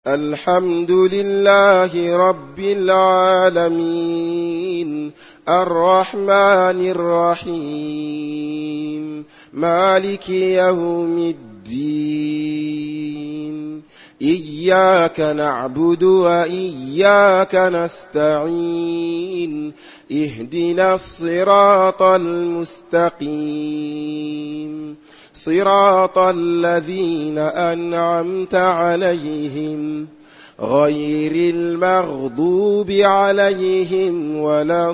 الحمد لله رب العالمين الرحمن الرحيم مالك يوم الدين إياك نعبد وإياك نستعين اهدنا الصراط المستقيم صراط الذين أنعمت عليهم غير المغضوب عليهم ولا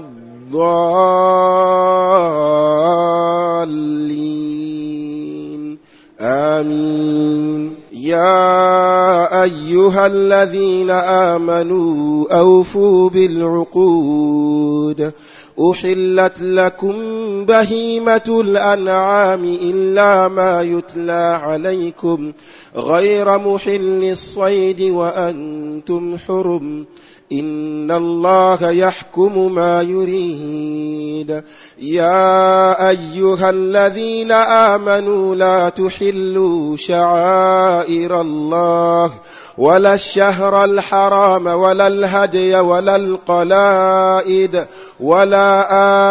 الضالين آمين. يا أيها الذين آمنوا أوفوا بالعقود أحلت لكم بهيمة الأنعام إلا ما يتلى عليكم غير محل الصيد وأنتم حرم إن الله يحكم ما يريد. يا أيها الذين آمنوا لا تحلوا شعائر الله ولا الشهر الحرام ولا الهدي ولا القلائد ولا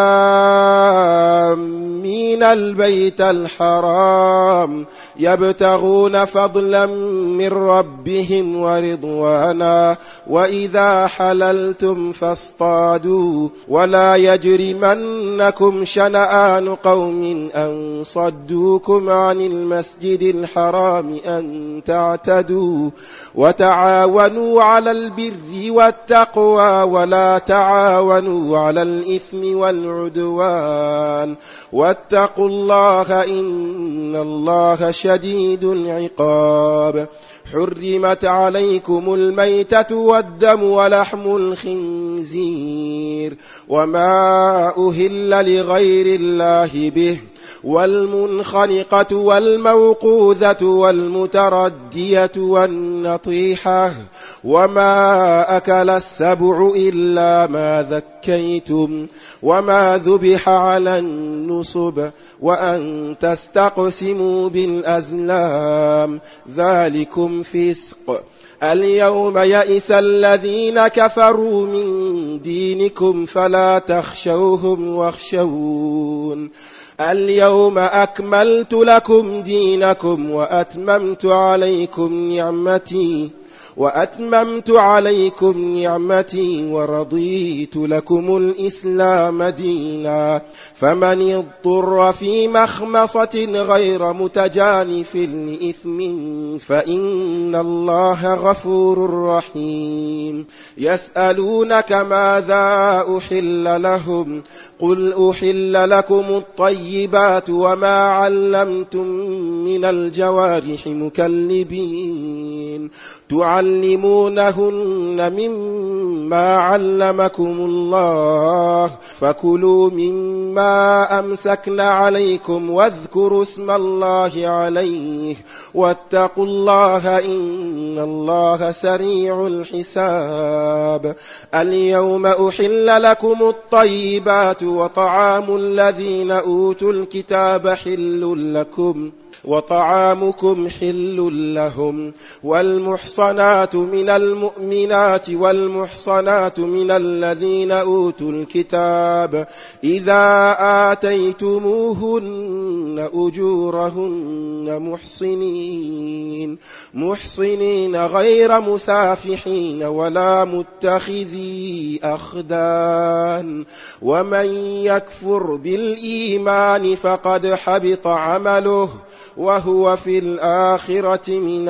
آمين البيت الحرام يبتغون فضلا من ربهم ورضوانا وإذا حللتم فاصطادوا ولا يجرمنكم شنآن قوم أن صدوكم عن المسجد الحرام أن تعتدوا وتعاونوا على البر والتقوى ولا تعاونوا على الإثم والعدوان واتقوا الله إن الله شديد العقاب. حرمت عليكم الميتة والدم ولحم الخنزير وما أهل لغير الله به والمنخنقة والموقوذة والمتردية والنطيحة وما أكل السبع إلا ما ذكيتم وما ذبح على النصب وأن تستقسموا بالأزلام ذلكم فسق. اليوم يئس الذين كفروا من دينكم فلا تخشوهم واخشون. اليوم أكملت لكم دينكم وأتممت عليكم نعمتي ورضيت لكم الإسلام دينا. فمن اضطر في مخمصة غير متجانف لإثم فإن الله غفور رحيم. يسألونك ماذا أحل لهم قل أحل لكم الطيبات وما علمتم من الجوارح مكلبين تعلمونهن مما علمكم الله فكلوا مما أمسكن عليكم واذكروا اسم الله عليه واتقوا الله إن الله سريع الحساب. اليوم أحل لكم الطيبات وطعام الذين أوتوا الكتاب حل لكم وطعامكم حل لهم والمحصنات من المؤمنات والمحصنات من الذين أوتوا الكتاب إذا آتيتموهن أجورهن محصنين غير مسافحين ولا متخذي أخدان ومن يكفر بالإيمان فقد حبط عمله وهو في الآخرة من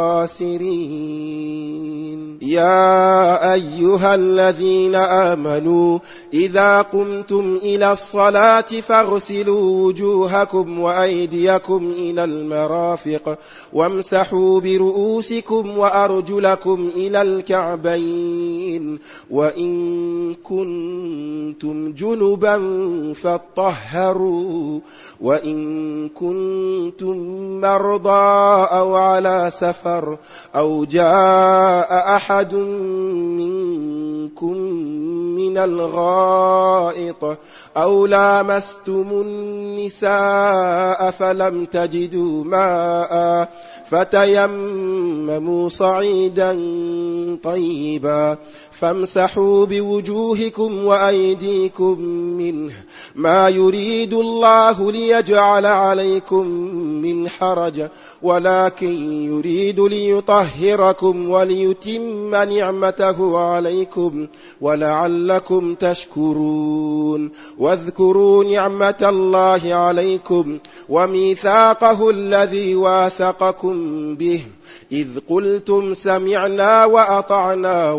الخاسرين. يا أيها الذين آمنوا إذا قمتم إلى الصلاة فاغسلوا وجوهكم وأيديكم إلى المرافق وامسحوا برؤوسكم وأرجلكم إلى الكعبين وإن كنتم جنبا فاطهروا وإن كنتم مرضى أو على سفر أو جاء أحد منكم من من الغائط أو لامستم النساء فلم تجدوا ماء فتيمموا صعيدا طيبا فامسحوا بوجوهكم وأيديكم منه ما يريد الله ليجعل عليكم من حرج ولكن يريد ليطهركم وليتم نعمته عليكم ولعلكم تشكرون واذكروا نعمة الله عليكم وميثاقه الذي واثقكم به إذ قلتم سمعنا وأطعنا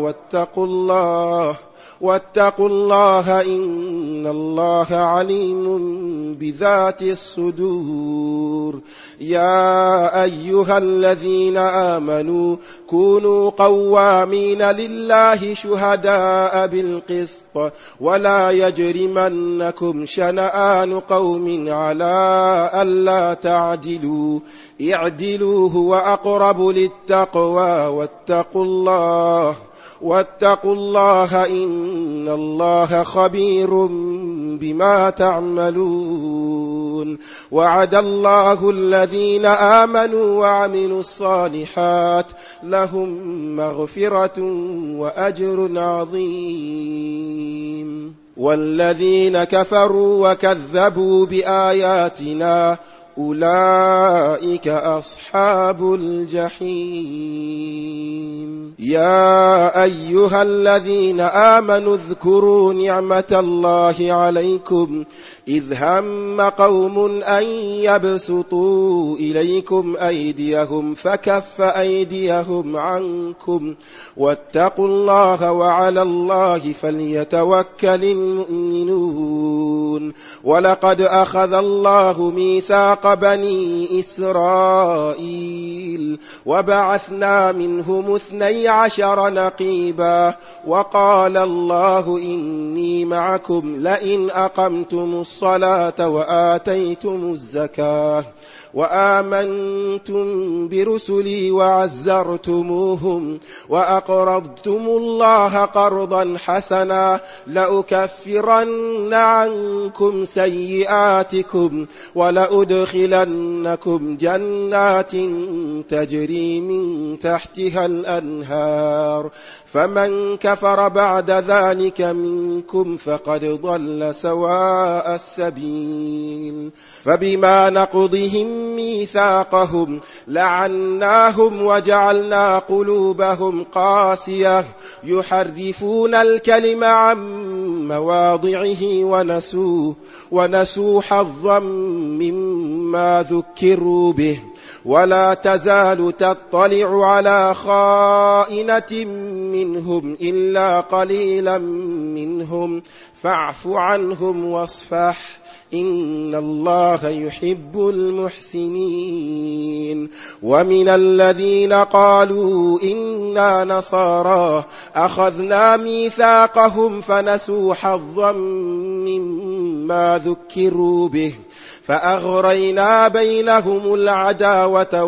واتقوا الله إن الله عليم بذات الصدور يا أيها الذين آمنوا كونوا قوامين لله شهداء بالقسط ولا يجرمنكم شنآن قوم على ألا تعدلوا اعدلوا هو أقرب للتقوى واتقوا الله إن الله خبير بما تعملون وعد الله الذين آمنوا وعملوا الصالحات لهم مغفرة وأجر عظيم والذين كفروا وكذبوا بآياتنا أولئك أصحاب الجحيم يا أيها الذين آمنوا اذكروا نعمة الله عليكم إذ هم قوم أن يبسطوا إليكم أيديهم فكف أيديهم عنكم واتقوا الله وعلى الله فليتوكل المؤمنون ولقد أخذ الله ميثاق بني إسرائيل وبعثنا منهم 12 نقيبا وقال الله إني معكم لئن أقمتم الصلاة وآتيتم الزكاة وآمنتم برسلي وعزرتموهم وأقرضتم الله قرضا حسنا لأكفرن عنكم سيئاتكم ولأدخلنكم جنات تجري من تحتها الأنهار فمن كفر بعد ذلك منكم فقد ضل سواء السبيل فبما نقضهم ميثاقهم لعناهم وجعلنا قلوبهم قاسية يحرفون الكلم عن مواضعه ونسوا حظا مما ذكروا به ولا تزال تطلع على خائنة منهم إلا قليلا منهم فاعف عنهم واصفح إن الله يحب المحسنين ومن الذين قالوا إنا نصارى أخذنا ميثاقهم فنسوا حظا مما ذكروا به فأغرينا بينهم العداوة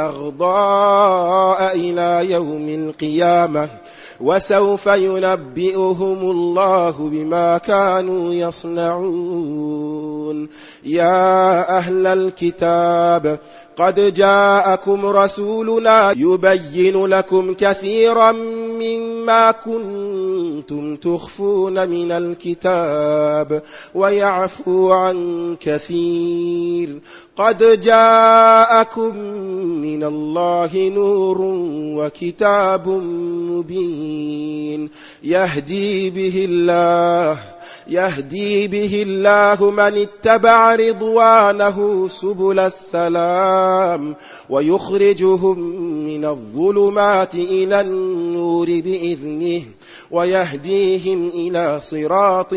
والبغضاء إلى يوم القيامة وسوف ينبئهم الله بما كانوا يصنعون يا أهل الكتاب قد جاءكم رسولنا يبين لكم كثيرا مما كنتم تخفون من الكتاب ويعفو عن كثير قد جاءكم من الله نور وكتاب مبين يهدي به الله من اتبع رضوانه سبل السلام ويخرجهم من الظلمات إلى النور بإذنه ويهديهم إلى صراط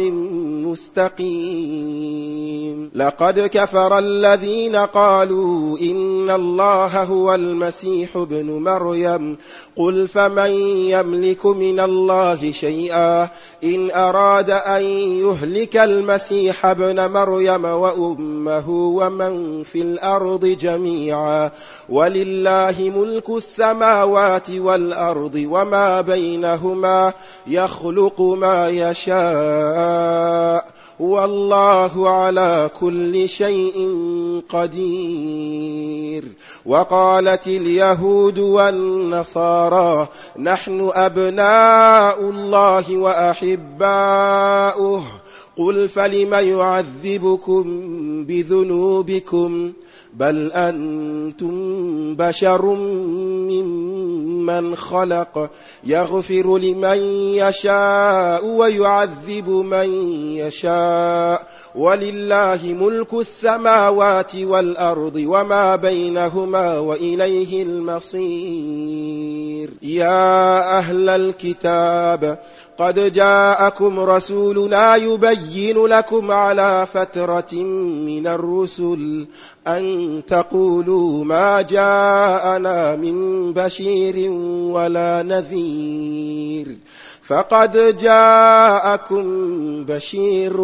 مستقيم لقد كفر الذين قالوا إن الله هو المسيح ابن مريم قل فمن يملك من الله شيئا إن أراد أن يهلك المسيح ابن مريم وأمه ومن في الأرض جميعا ولله ملك السماوات والأرض وما بينهما يخلق ما يشاء والله على كل شيء قدير. وقالت اليهود والنصارى نحن أبناء الله وأحباؤه قل فلم يعذبكم بذنوبكم بل أنتم بشر ممن خلق يغفر لمن يشاء ويعذب من يشاء ولله ملك السماوات والأرض وما بينهما وإليه المصير. يا أهل الكتاب قد جاءكم رسولنا يبين لكم على فترة من الرسل أن تقولوا ما جاءنا من بشير ولا نذير فقد جاءكم بشير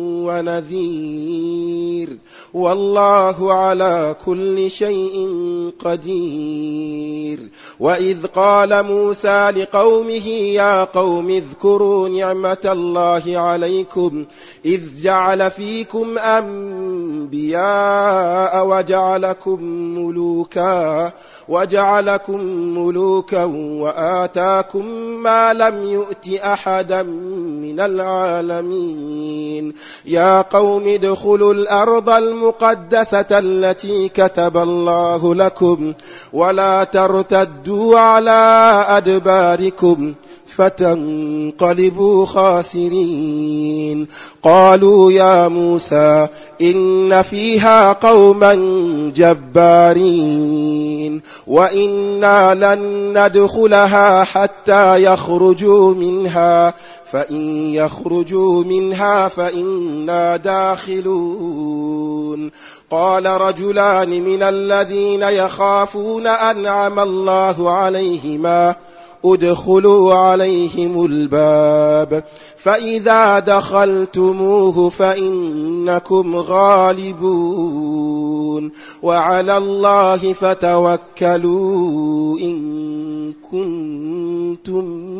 ونذير والله على كل شيء قدير. وإذ قال موسى لقومه يا قوم اذكروا نعمة الله عليكم إذ جعل فيكم أنبياء وجعلكم ملوكا وآتاكم ما لم يؤت أحدا من العالمين. يا قوم ادخلوا الأرض المقدسة التي كتب الله لكم ولا ترتدوا على أدباركم فتنقلبوا خاسرين. قالوا يا موسى إن فيها قوما جبارين وإنا لن ندخلها حتى يخرجوا منها فإن يخرجوا منها فإنا داخلون. قال رجلان من الذين يخافون أنعم الله عليهما ادخلوا عليهم الباب فإذا دخلتموه فإنكم غالبون وعلى الله فتوكلوا إن كنتم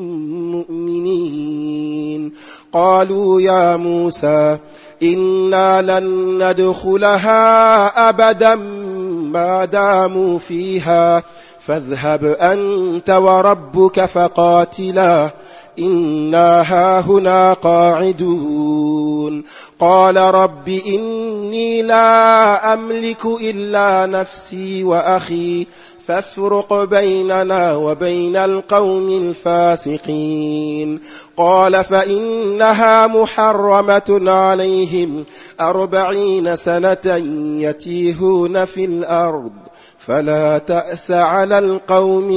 مؤمنين. قالوا يا موسى إنا لن ندخلها أبدا ما داموا فيها فاذهب أنت وربك فقاتلا إنا هاهنا قاعدون. قال رب إني لا أملك إلا نفسي وأخي فافرق بيننا وبين القوم الفاسقين. قال فإنها محرمة عليهم 40 سنة يتيهون في الأرض فلا تأس على القوم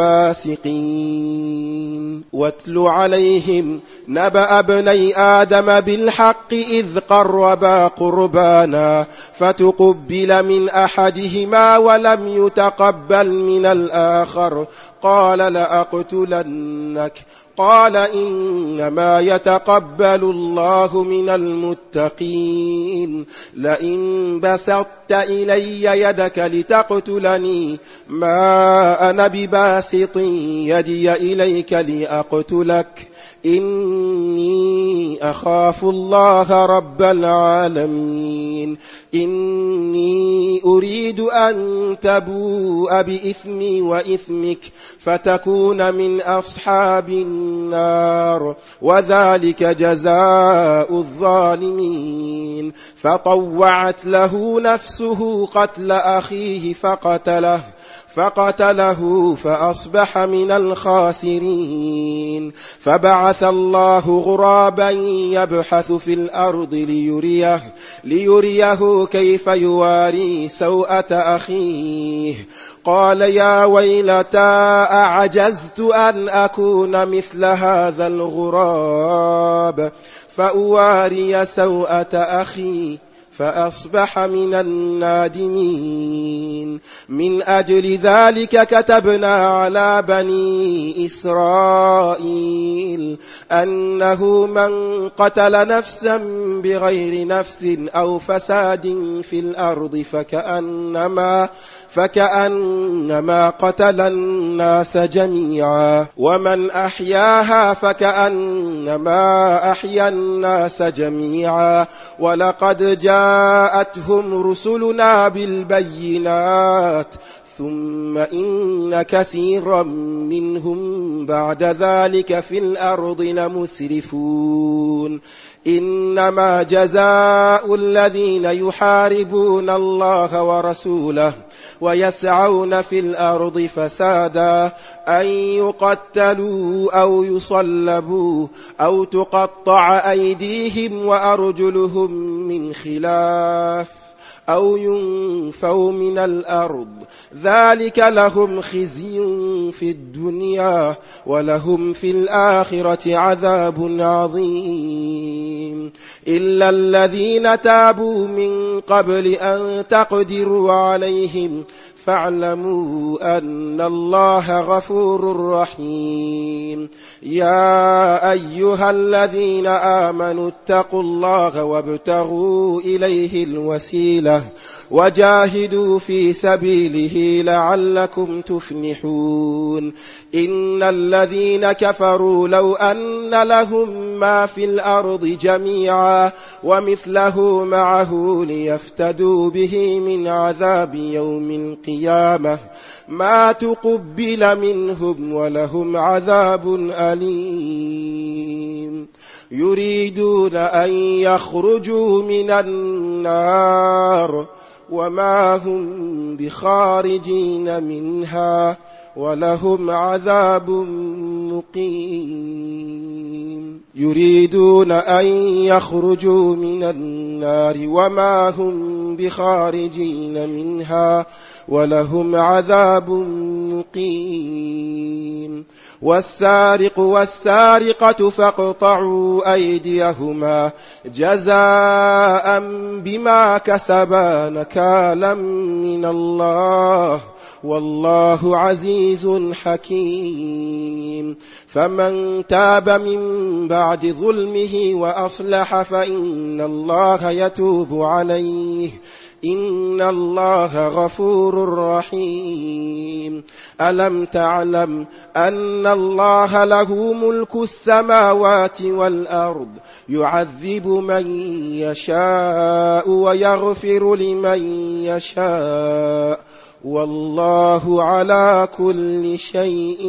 الفاسقين. واتل عليهم نبأ ابني آدم بالحق إذ قربا قربانا فتقبل من أحدهما ولم يتقبل من الآخر قال لأقتلنك قال إنما يتقبل الله من المتقين. لئن بسطت إلي يدك لتقتلني ما أنا بباسط يدي إليك لأقتلك إني أخاف الله رب العالمين. إني أريد أن تبوء بإثمي وإثمك فتكون من أصحاب النار وذلك جزاء الظالمين. فطوعت له نفسه قتل أخيه فقتله فأصبح من الخاسرين. فبعث الله غرابا يبحث في الأرض ليريه كيف يواري سوءة أخيه. قال يا ويلتى أعجزت أن أكون مثل هذا الغراب فأواري سوءة أخي فأصبح من النادمين. من أجل ذلك كتبنا على بني إسرائيل أنه من قتل نفسا بغير نفس أو فساد في الأرض فكأنما قتل الناس جميعا، ومن أحياها فكأنما أحيا الناس جميعا. ولقد جاءتهم رسلنا بالبينات ثم إن كثيرا منهم بعد ذلك في الأرض لمسرفون. إنما جزاء الذين يحاربون الله ورسوله ويسعون في الأرض فسادا أن يقتلوا أو يصلبوا أو تقطع أيديهم وأرجلهم من خلاف أو ينفوا من الأرض، ذلك لهم خزي في الدنيا ولهم في الآخرة عذاب عظيم. إلا الذين تابوا من قبل أن تقدروا عليهم فاعلموا أن الله غفور رحيم. يا أيها الذين آمنوا اتقوا الله وابتغوا إليه الوسيلة وجاهدوا في سبيله لعلكم تفلحون. إن الذين كفروا لو أن لهم ما في الأرض جميعا ومثله معه ليفتدوا به من عذاب يوم القيامة ما تقبل منهم ولهم عذاب أليم. يريدون أن يخرجوا من النار وما هم بخارجين منها ولهم عذاب مقيم. يريدون أن يخرجوا من النار وما هم بخارجين منها ولهم عذاب مقيم. والسارق والسارقة فاقطعوا أيديهما جزاء بما كسبا نكالا من الله والله عزيز حكيم. فمن تاب من بعد ظلمه وأصلح فإن الله يتوب عليه إن الله غفور رحيم. ألم تعلم أن الله له ملك السماوات والأرض يعذب من يشاء ويغفر لمن يشاء والله على كل شيء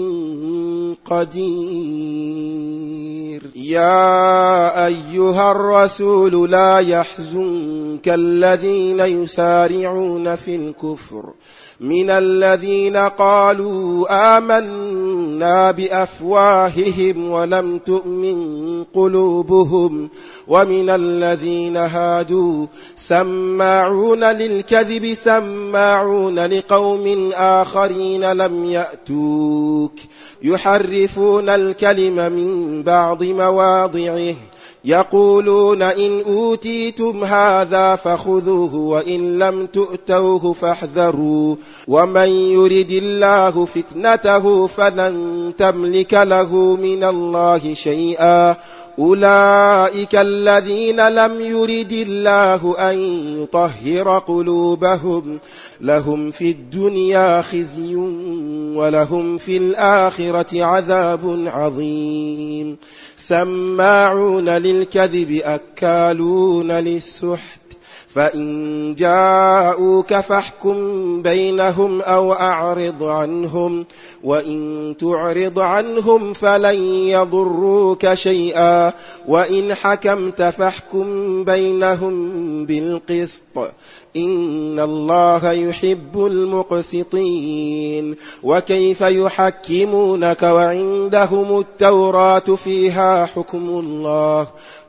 قدير. يا أيها الرسول لا يحزنك الذين يسارعون في الكفر من الذين قالوا آمنا بأفواههم ولم تؤمن قلوبهم ومن الذين هادوا سماعون للكذب سماعون لقوم آخرين لم يأتوك يحرفون الكلم من بعض مواضعه يقولون إن أوتيتم هذا فخذوه وإن لم تؤتوه فاحذروا ومن يرد الله فتنته فلن تملك له من الله شيئا أولئك الذين لم يرد الله أن يطهر قلوبهم لهم في الدنيا خزي ولهم في الآخرة عذاب عظيم. سماعون للكذب أكالون للسحت فإن جاءوك فاحكم بينهم أو أعرض عنهم وإن تعرض عنهم فلن يضروك شيئا وإن حكمت فاحكم بينهم بالقسط إن الله يحب المقسطين. وكيف يحكمونك وعندهم التوراة فيها حكم الله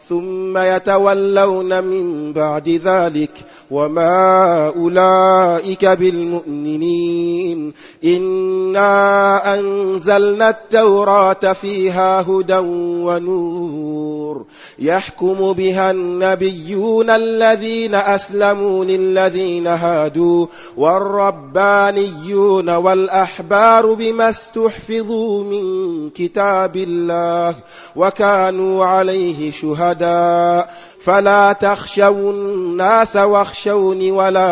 ثم يتولون من بعد ذلك وما أولئك بالمؤمنين. إنا أنزلنا التوراة فيها هدى ونور يحكم بها النبيون الذين أسلموا للذين هادوا والربانيون والأحبار بما استحفظوا من كتاب الله وكانوا عليه شهداء فلا تخشوا الناس واخشوني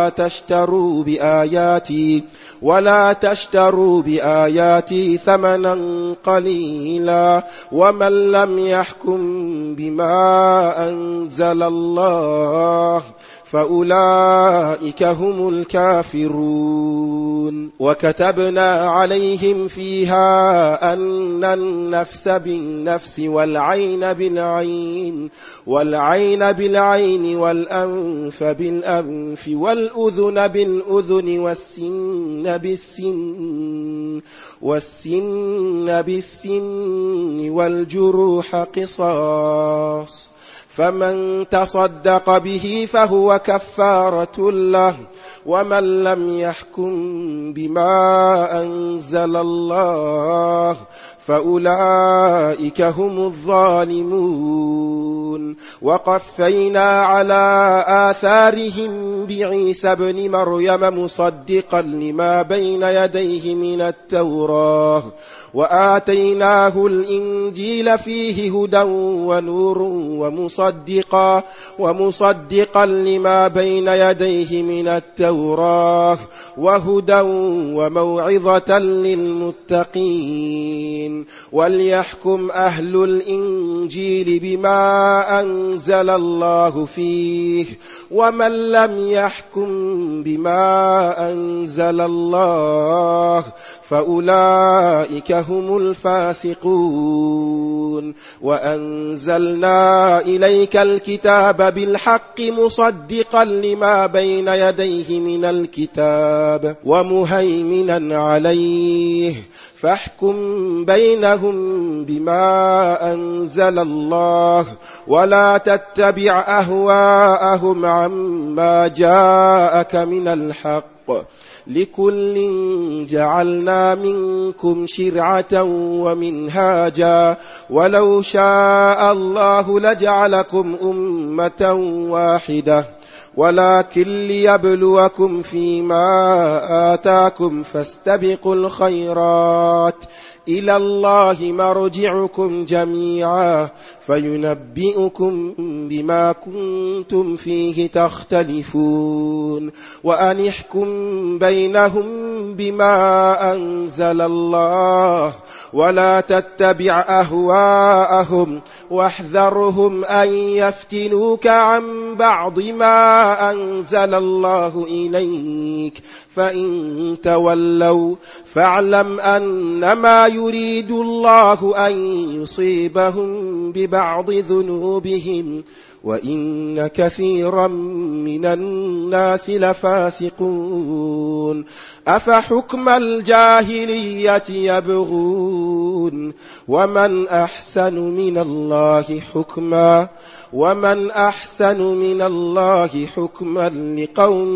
ولا تشتروا بآياتي ثمنا قليلا ومن لم يحكم بما أنزل الله فأولئك هم الكافرون. وكتبنا عليهم فيها أن النفس بالنفس والعين بالعين والأنف بالأنف والأذن بالأذن والسن بالسن والجروح قصاص فمن تصدق به فهو كفارة له ومن لم يحكم بما أنزل الله فأولئك هم الظالمون. وقفينا على آثارهم بعيسى ابن مريم مصدقا لما بين يديه من التوراة وآتيناه الإنجيل فيه هدى ونور ومصدقا لما بين يديه من التوراة وهدى وموعظة للمتقين. وليحكم أهل الإنجيل بما أنزل الله فيه ومن لم يحكم بما أنزل الله فأولئك هم الفاسقون. وأنزلنا إليك الكتاب بالحق مصدقا لما بين يديه من الكتاب ومهيمنا عليه فاحكم بينهم بما أنزل الله ولا تتبع أهواءهم عما جاءك من الحق لكل جعلنا منكم شرعة ومنهاجا ولو شاء الله لجعلكم أمة واحدة ولكن ليبلوكم فيما آتاكم فاستبقوا الخيرات إلى الله مرجعكم جميعا فينبئكم بما كنتم فيه تختلفون. وأن احكم بينهم بما أنزل الله ولا تتبع أهواءهم واحذرهم أن يفتنوك عن بعض ما أنزل الله إليك فإن تولوا فاعلم أنما يريد الله أن يصيبهم ببعض ذنوبهم وإن كثيرا من الناس لفاسقون. أفحكم الجاهلية يبغون ومن أحسن من الله حكما لقوم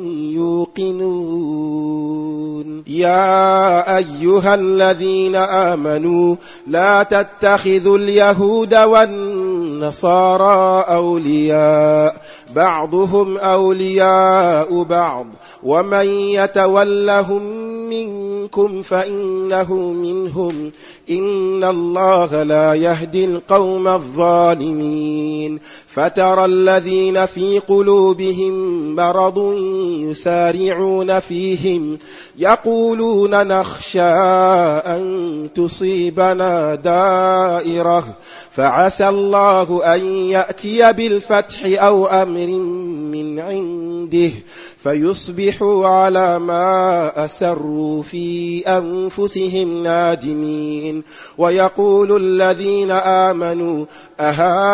يوقنون. يا أيها الذين آمنوا لا تتخذوا اليهود والنصارى أولياء بعضهم أولياء بعض ومن يتولهم منكم فإنه منهم إن الله لا يهدي القوم الظالمين. فترى الذين في قلوبهم مرض يسارعون فيهم يقولون نخشى أن تصيبنا دائرة فعسى الله أن يأتي بالفتح أو أمر من عنده فيصبحوا على ما أسروا في أنفسهم نادمين. ويقول الذين آمنوا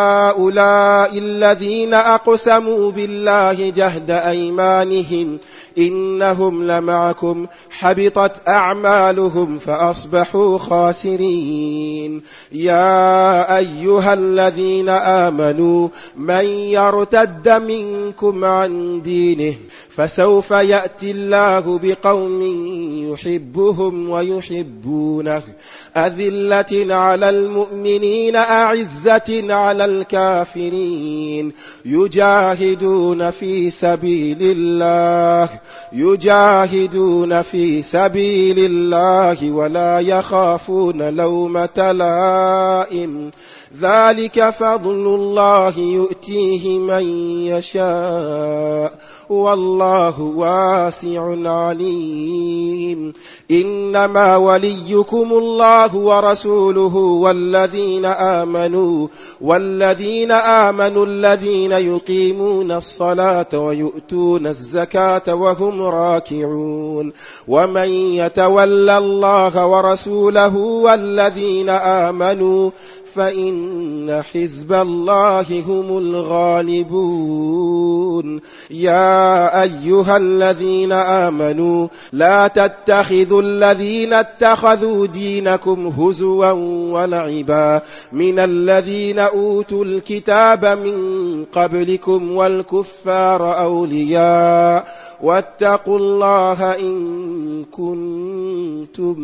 أهؤلاء الذين أقسموا بالله جهد أيمانهم إنهم لمعكم حبطت أعمالهم فأصبحوا خاسرين. يا أيها الذين آمنوا من يرتد منكم عن دينه فسوف يأتي الله بقوم يحبهم ويحبونه أذلة على المؤمنين أعزة على الكافرين يجاهدون في سبيل الله ولا يخافون لومة لائم ذلك فضل الله يؤتيه من يشاء والله واسع عليم. إنما وليكم الله ورسوله والذين آمنوا الذين يقيمون الصلاة ويؤتون الزكاة وهم راكعون ومن يتولى الله ورسوله والذين آمنوا فإن حزب الله هم الغالبون. يا أيها الذين آمنوا لا تتخذوا الذين اتخذوا دينكم هزوا ولعبا من الذين أوتوا الكتاب من قبلكم والكفار أولياء واتقوا الله إن كنتم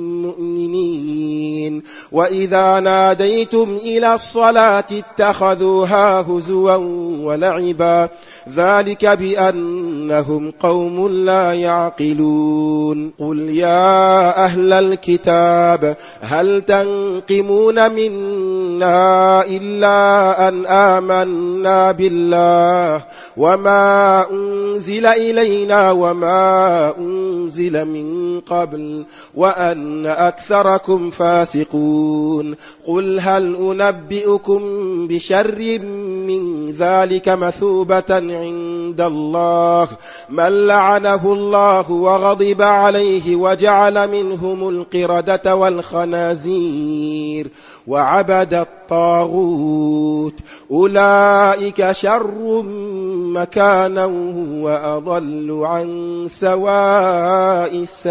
مؤمنين. وإذا ناديتم إلى الصلاة اتخذوها هزوا ولعبا ذلك بأنهم قوم لا يعقلون. قل يا أهل الكتاب هل تنقمون منا إلا أن آمنا بالله وما أنزل إلينا وما أنزل من قبل وأن أكثركم فاسقون. قل هل أنبئكم بشر من ذلك مثوبة عند الله من لعنه الله وغضب عليه وجعل منهم القردة والخنازير وعبد الطاغوت أولئك شر مكانا وأضل عن سواء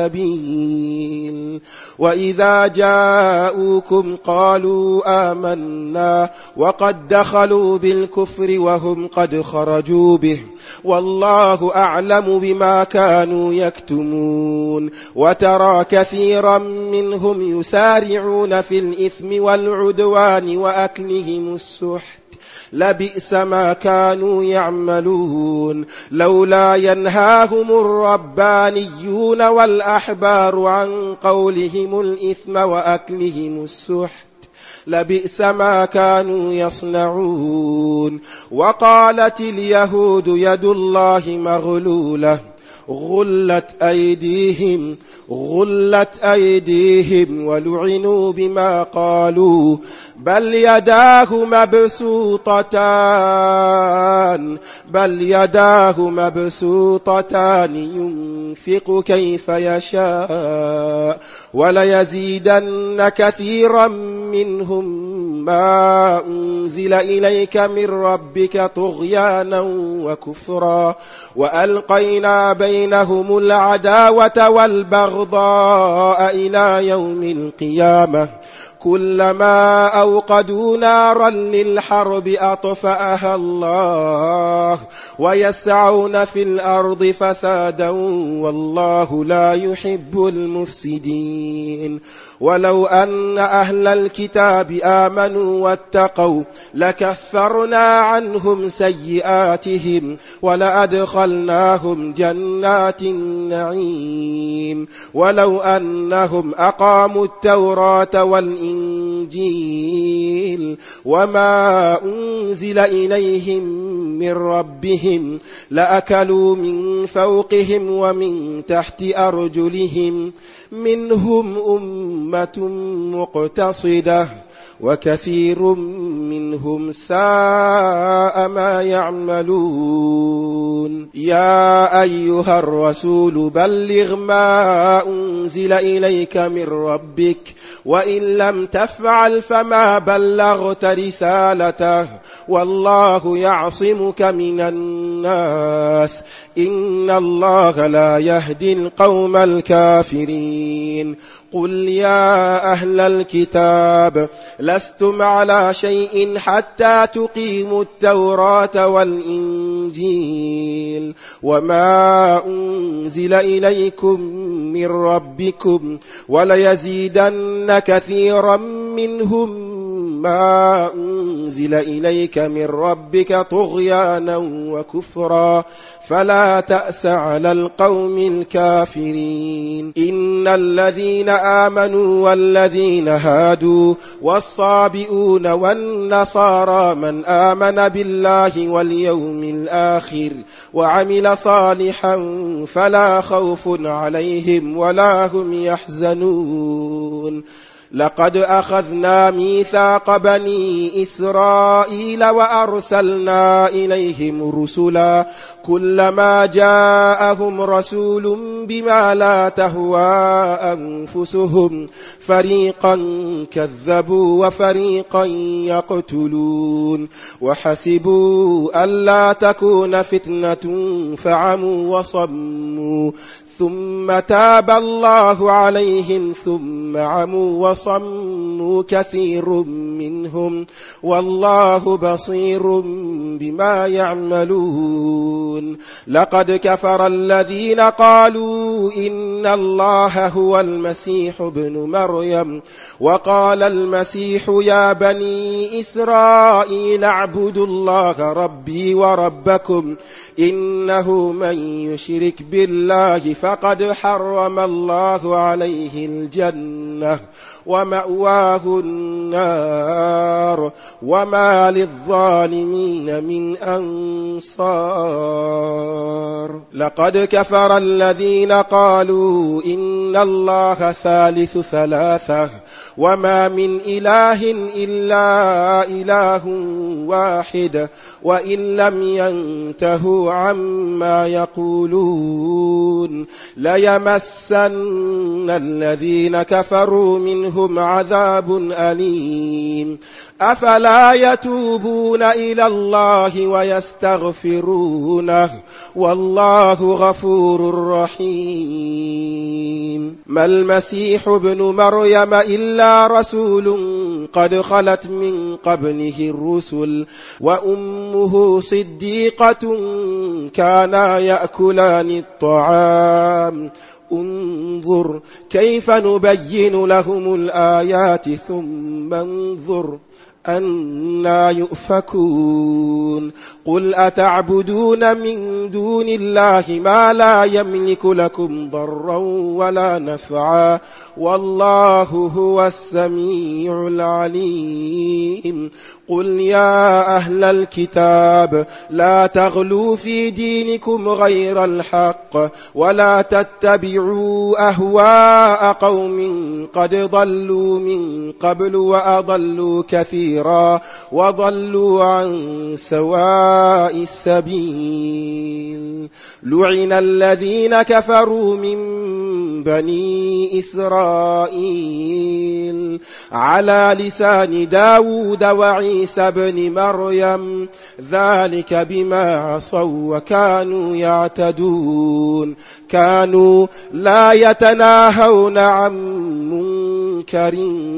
السبيل. وإذا جاءوكم قالوا آمنا وقد دخلوا بالكفر وهم قد خرجوا به والله أعلم بما كانوا يكتمون. وترى كثيرا منهم يسارعون في الإثم والعدوان وأكلهم السحت لبئس ما كانوا يعملون. لولا ينهاهم الربانيون والأحبار عن قولهم الإثم وأكلهم السحت لبئس ما كانوا يصنعون. وقالت اليهود يد الله مغلولة غلت أيديهم ولعنوا بما قالوا بل يداه مبسوطتان ينفق كيف يشاء وليزيدن كثيرا منهم ما أنزل إليك من ربك طغيانا وكفرا وألقينا بينهم العداوة والبغضاء إلى يوم القيامة كلما أوقدوا نارا للحرب أطفأها الله ويسعون في الأرض فسادا والله لا يحب المفسدين. ولو أن أهل الكتاب آمنوا واتقوا لكفرنا عنهم سيئاتهم ولأدخلناهم جنات النعيم. ولو أنهم أقاموا التوراة والإنجيل وما أنزل إليهم من ربهم لأكلوا من فوقهم ومن تحت أرجلهم منهم أمة مقتصدة وكثير منهم ساء ما يعملون. يا أيها الرسول بلغ ما أنزل إليك من ربك وإن لم تفعل فما بلغت رسالته والله يعصمك من الناس إن الله لا يهدي القوم الكافرين. قل يا أهل الكتاب لستم على شيء حتى تقيموا التوراة والإنجيل وما أنزل إليكم من ربكم وليزيدن كثيرا منهم ما أنزل إليك من ربك طغيانا وكفرا فلا تأس على القوم الكافرين. إن الذين آمنوا والذين هادوا والصابئون والنصارى من آمن بالله واليوم الآخر وعمل صالحا فلا خوف عليهم ولا هم يحزنون. لقد أخذنا ميثاق بني إسرائيل وأرسلنا إليهم رسلا كلما جاءهم رسول بما لا تهوى أنفسهم فريقا كذبوا وفريقا يقتلون وحسبوا ألا تكون فتنة فعموا وصموا ثم تاب الله عليهم ثم عموا وصموا كثير منهم والله بصير بما يعملون. لقد كفر الذين قالوا إن الله هو المسيح ابن مريم وقال المسيح يا بني إسرائيل اعبدوا الله ربي وربكم إنه من يشرك بالله فقد حرم الله عليه الجنة ومأواه النار وما للظالمين من أنصار. لقد كفر الذين قالوا إن الله ثالث ثلاثة وما من إله إلا إله واحد وإن لم ينتهوا عما يقولون ليمسن الذين كفروا منهم عذاب أليم. أفلا يتوبون إلى الله ويستغفرونه والله غفور رحيم. ما المسيح ابن مريم إلا رسول قد خلت من قبله الرسل وأمه صديقة كانا يأكلان الطعام انظر كيف نبين لهم الآيات ثم انظر أنا يؤفكون. قل أتعبدون من دون الله ما لا يملك لكم ضرا ولا نفعا والله هو السميع العليم. قل يا أهل الكتاب لا تغلوا في دينكم غير الحق ولا تتبعوا أهواء قوم قد ضلوا من قبل وأضلوا كثيرا وضلوا عن سواء السبيل. لعن الذين كفروا من بني إسرائيل على لسان داود وعيسى بن مريم ذلك بما عصوا وكانوا يعتدون. كانوا لا يتناهون عن منكر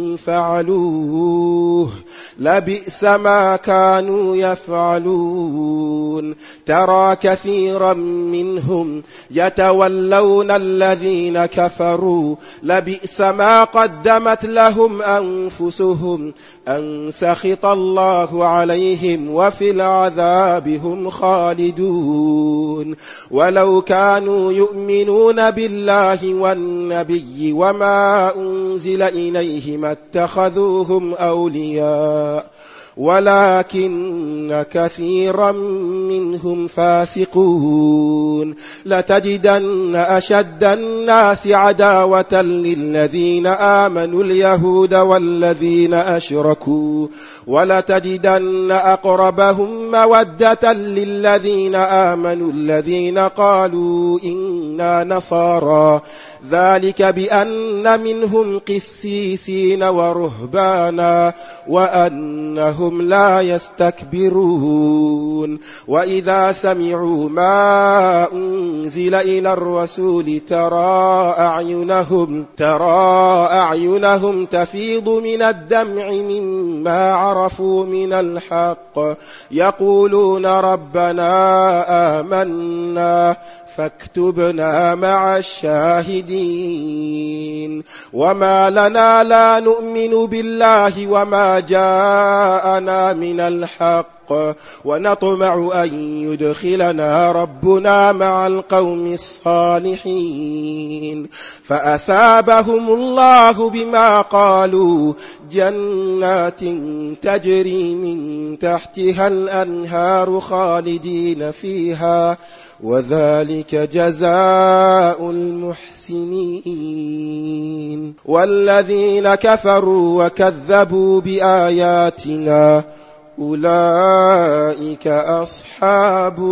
فعلوه لبئس ما كانوا يفعلون. ترى كثيرا منهم يتولون الذين كفروا لبئس ما قدمت لهم أنفسهم أن سخط الله عليهم وفي العذاب هم خالدون. ولو كانوا يؤمنون بالله والنبي وما أنزل إليهم اتخذوهم أولياء ولكن كثيرا منهم فاسقون لتجدن أشد الناس عداوة للذين آمنوا اليهود والذين أشركوا ولتجدن أقربهم مودة للذين آمنوا الذين قالوا إنا نصارى ذلك بأن منهم قسيسين ورهبانا وأنهم لا يستكبرون وإذا سمعوا ما أنزل إلى الرسول ترى أعينهم تفيض من الدمع مما عرفوا من الحق يقولون ربنا آمنا فاكتبنا مع الشاهدين وما لنا لا نؤمن بالله وما جاءنا من الحق ونطمع أن يدخلنا ربنا مع القوم الصالحين فأثابهم الله بما قالوا جنات تجري من تحتها الأنهار خالدين فيها وذلك جزاء المحسنين والذين كفروا وكذبوا بآياتنا أولئك أصحاب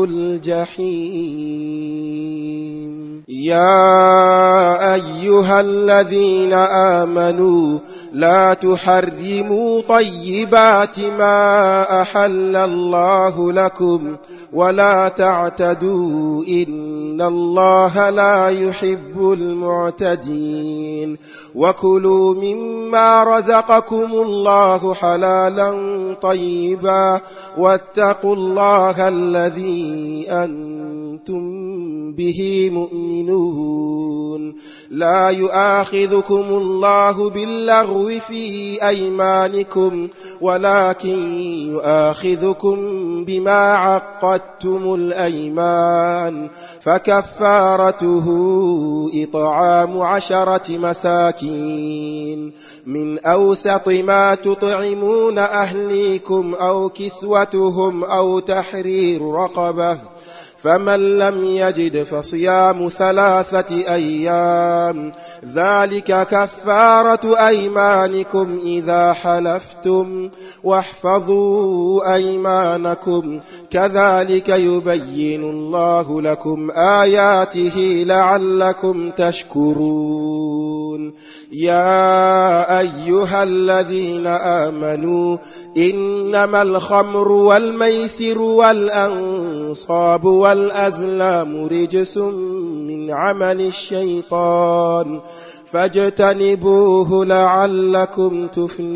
الجحيم يا أيها الذين آمنوا لا تحرموا طيبات ما أحل الله لكم ولا تعتدوا إن الله لا يحب المعتدين وكلوا مما رزقكم الله حلالا طيبا واتقوا الله الذي أنتم به مؤمنون لا يؤاخذكم الله باللغو في أيمانكم ولكن يؤاخذكم بما عقدتم الأيمان فكفارته إطعام 10 مساكين من أوسط ما تطعمون أهليكم أو كسوتهم أو تحرير رقبة فمن لم يجد فصيام 3 أيام ذلك كفارة أيمانكم إذا حلفتم واحفظوا أيمانكم كذلك يبين الله لكم آياته لعلكم تشكرون يا أيها الذين آمنوا إنما الخمر والميسر والأنصاب والأزلام رجس من عمل الشيطان فاجتنبوه لعلكم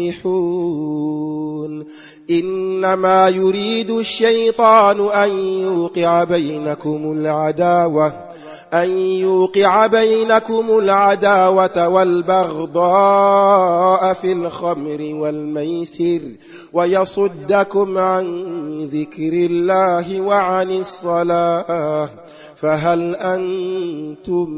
تفلحون إنما يريد الشيطان أن يوقع بينكم العداوة والبغضاء في الخمر والميسر ويصدكم عن ذكر الله وعن الصلاة فهل أنتم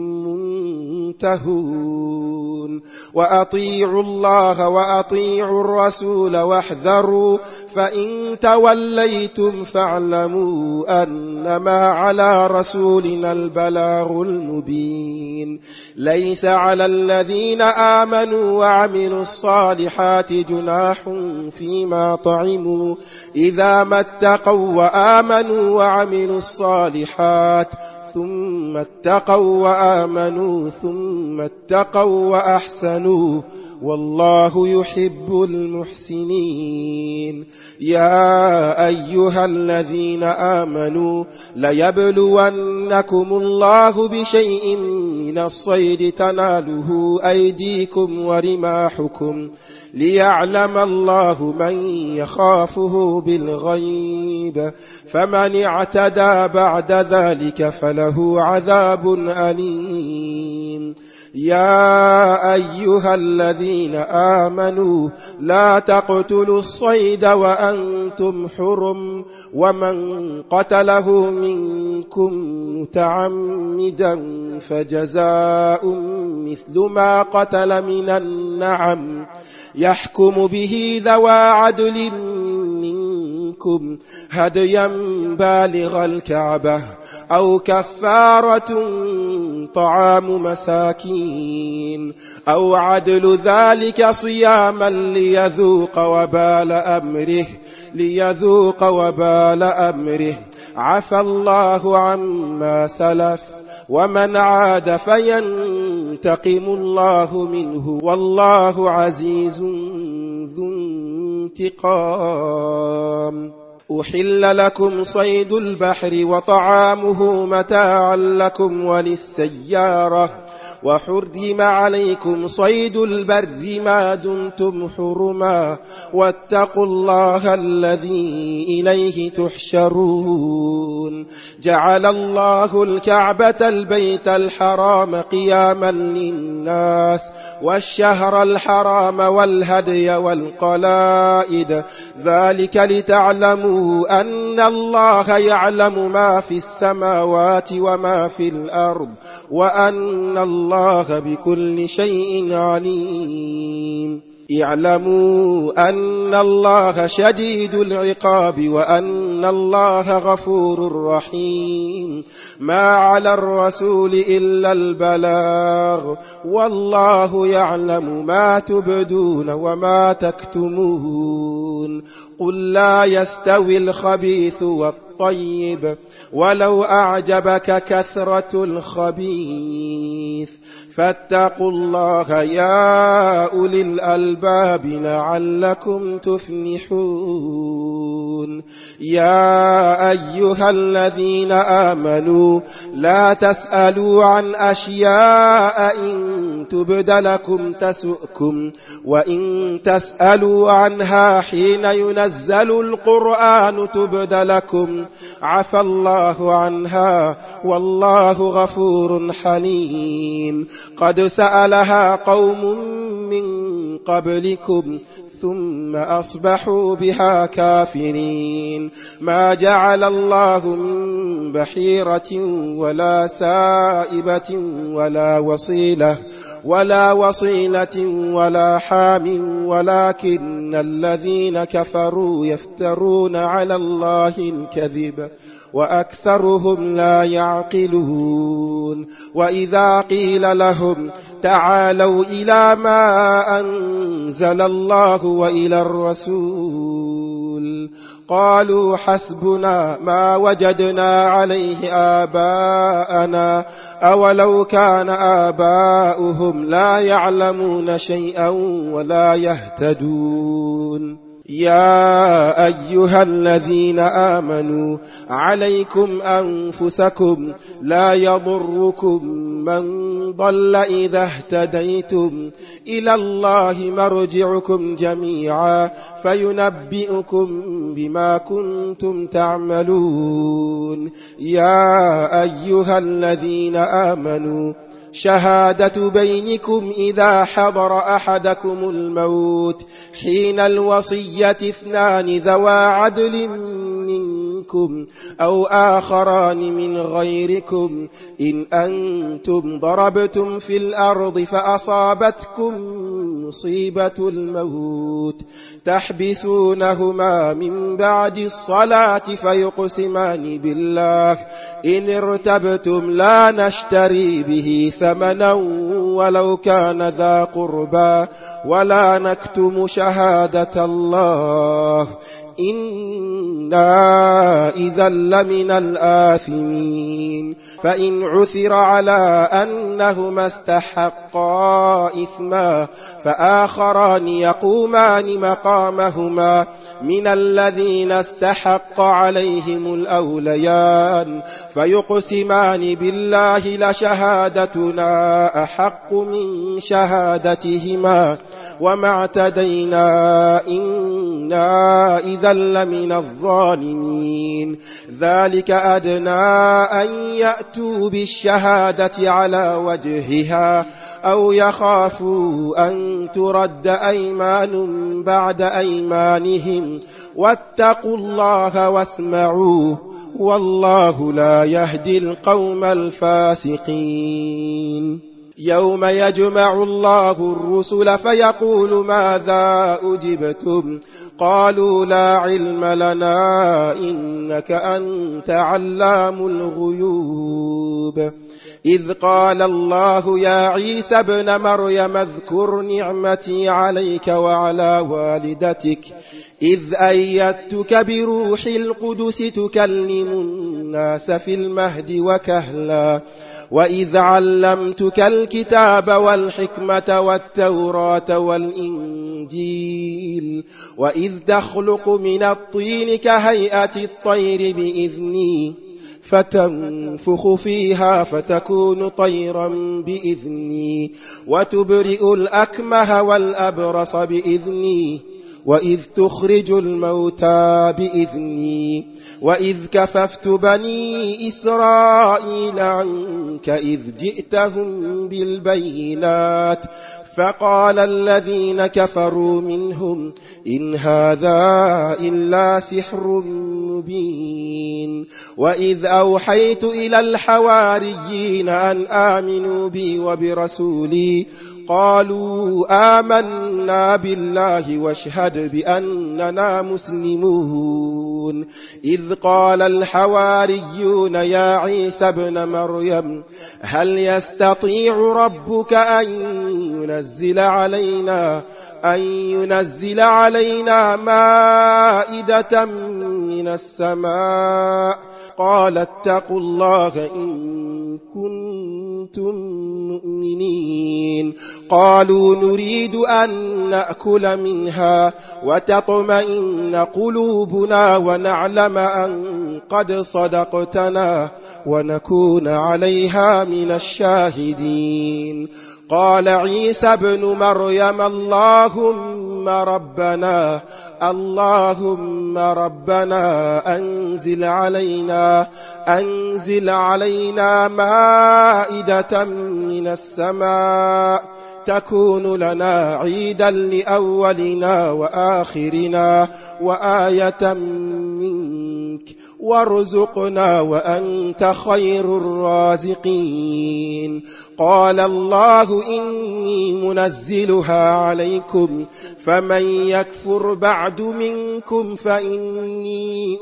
منتهون وأطيعوا الله وأطيعوا الرسول واحذروا فإن توليتم فاعلموا أنما على رسولنا البلاغ المبين ليس على الذين آمنوا وعملوا الصالحات جناح فيما طعموا إذا ما اتقوا وآمنوا وعملوا الصالحات ثم اتقوا وآمنوا ثم اتقوا وأحسنوا والله يحب المحسنين يا أيها الذين آمنوا ليبلونكم الله بشيء من الصيد تناله أيديكم ورماحكم ليعلم الله من يخافه بالغيب فمن اعتدى بعد ذلك فله عذاب أليم يا أيها الذين آمنوا لا تقتلوا الصيد وأنتم حرم ومن قتله منكم متعمدا فجزاء مثل ما قتل من النعم يحكم به ذوى عدل منكم هديا بالغ الكعبة أو كفارة طعام مساكين أو عدل ذلك صياما ليذوق وبال أمره عفى الله عما سلف ومن عاد فينتقم الله منه والله عزيز ذو انتقام. أحل لكم صيد البحر وطعامه متاعا لكم وللسيارة وحرم عليكم صيد البر ما دمتم حرما واتقوا الله الذي إليه تحشرون. جعل الله الكعبة البيت الحرام قياما للناس والشهر الحرام والهدي والقلائد ذلك لتعلموا أن الله يعلم ما في السماوات وما في الأرض وأن الله بكل شيء عليم. اعلموا أن الله شديد العقاب وأن الله غفور رحيم. ما على الرسول إلا البلاغ والله يعلم ما تبدون وما تكتمون. قل لا يستوي الخبيث والطيب ولو أعجبك كثرة الخبيث فاتقوا الله يا أولي الألباب لعلكم تفلحون. يا أيها الذين آمنوا لا تسألوا عن أشياء إن تبد لكم تسؤكم وإن تسألوا عنها حين ينزل القرآن تبد لكم عفى الله عنها والله غفور حليم. قد سألها قوم من قبلكم ثم أصبحوا بها كافرين. ما جعل الله من بحيرة ولا سائبة ولا وصيلة ولا حام ولكن الذين كفروا يفترون على الله الكذب وأكثرهم لا يعقلون. وإذا قيل لهم تعالوا إلى ما أنزل الله وإلى الرسول قالوا حسبنا ما وجدنا عليه آباءنا أولو كان آباؤهم لا يعلمون شيئا ولا يهتدون. يا أيها الذين آمنوا عليكم أنفسكم لا يضركم من ضل إذا اهتديتم إلى الله مرجعكم جميعا فينبئكم بما كنتم تعملون. يا أيها الذين آمنوا شهادة بينكم إذا حضر أحدكم الموت حين الوصية 2 ذوى عدل منكم أو آخران من غيركم إن أنتم ضربتم في الأرض فأصابتكم مصيبة الموت تحبسونهما من بعد الصلاة فيقسمان بالله إن ارتبتم لا نشتري به ثمنا ولو كان ذا قربى ولا نكتم شهادة الله إنا إذا لمن الآثمين. فإن عثر على أنهما استحقا إثما فآخران يقومان مقامهما من الذين استحق عليهم الأوليان فيقسمان بالله لشهادتنا أحق من شهادتهما وما اعتدينا إنا إذا لمن الظالمين. ذلك أدنى أن يأتوا بالشهادة على وجهها أو يخافوا أن ترد أيمان بعد أيمانهم واتقوا الله واسمعوا والله لا يهدي القوم الفاسقين. يوم يجمع الله الرسل فيقول ماذا أجبتم قالوا لا علم لنا إنك أنت علام الغيوب إذ قال الله يا عيسى ابن مريم اذكر نعمتي عليك وعلى والدتك إذ أيدتك بروح القدس تكلم الناس في المهد وكهلا وإذ علمتك الكتاب والحكمة والتوراة والإنجيل وإذ تخلق من الطين كهيئة الطير بإذني فتنفخ فيها فتكون طيرا بإذني وتبرئ الأكمه والأبرص بإذني وإذ تخرج الموتى بإذني وإذ كففت بني إسرائيل عنك إذ جئتهم بالبينات فقال الذين كفروا منهم إن هذا إلا سحر مبين وإذ أوحيت إلى الحواريين أن آمنوا بي وبرسولي قالوا آمنا بالله واشهد بأننا مسلمون إذ قال الحواريون يا عيسى ابن مريم هل يستطيع ربك أن ينزل علينا مائدة من السماء قال اتقوا الله إن كنتم مؤمنين قالوا نريد أن نأكل منها وتطمئن قلوبنا ونعلم أن قد صدقتنا ونكون عليها من الشاهدين قال عيسى ابن مريم اللهم ربنا أنزل علينا مائدة من السماء تكون لنا عيدا لأولنا وآخرنا وآية منك وارزقنا وأنت خير الرازقين قال الله إني منزلها عليكم فمن يكفر بعد منكم فإني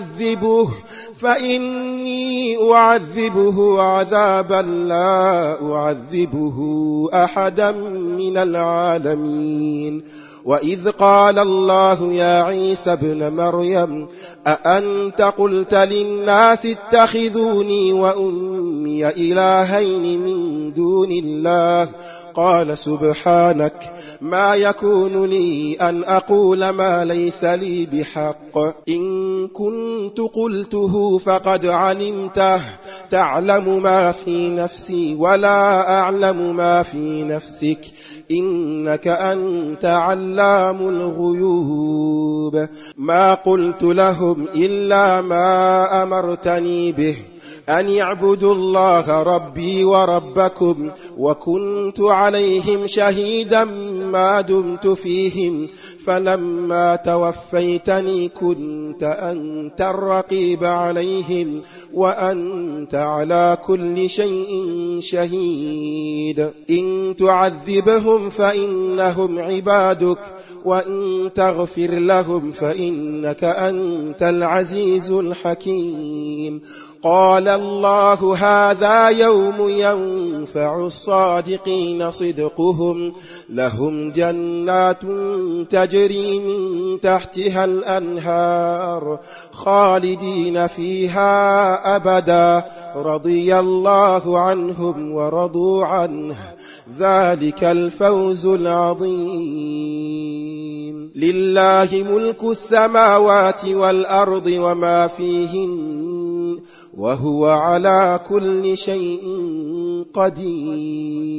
أعذبه عذابا لا أعذبه أحدا من العالمين وإذ قال الله يا عيسى ابن مريم أأنت قلت للناس اتخذوني وأمي إلهين من دون الله قال سبحانك ما يكون لي أن أقول ما ليس لي بحق إن كنت قلته فقد علمته تعلم ما في نفسي ولا أعلم ما في نفسك إنك أنت علام الغيوب ما قلت لهم إلا ما أمرتني به أن يعبدوا الله ربي وربكم وكنت عليهم شهيدا ما دمت فيهم فلما توفيتني كنت أنت الرقيب عليهم وأنت على كل شيء شهيد إن تعذبهم فإنهم عبادك وإن تغفر لهم فإنك أنت العزيز الحكيم قال الله هذا يوم ينفع الصادقين صدقهم لهم جنات تجري من تحتها الأنهار خالدين فيها أبدا رضي الله عنهم ورضوا عنه ذلك الفوز العظيم لله ملك السماوات والأرض وما فيهن وهو على كل شيء قدير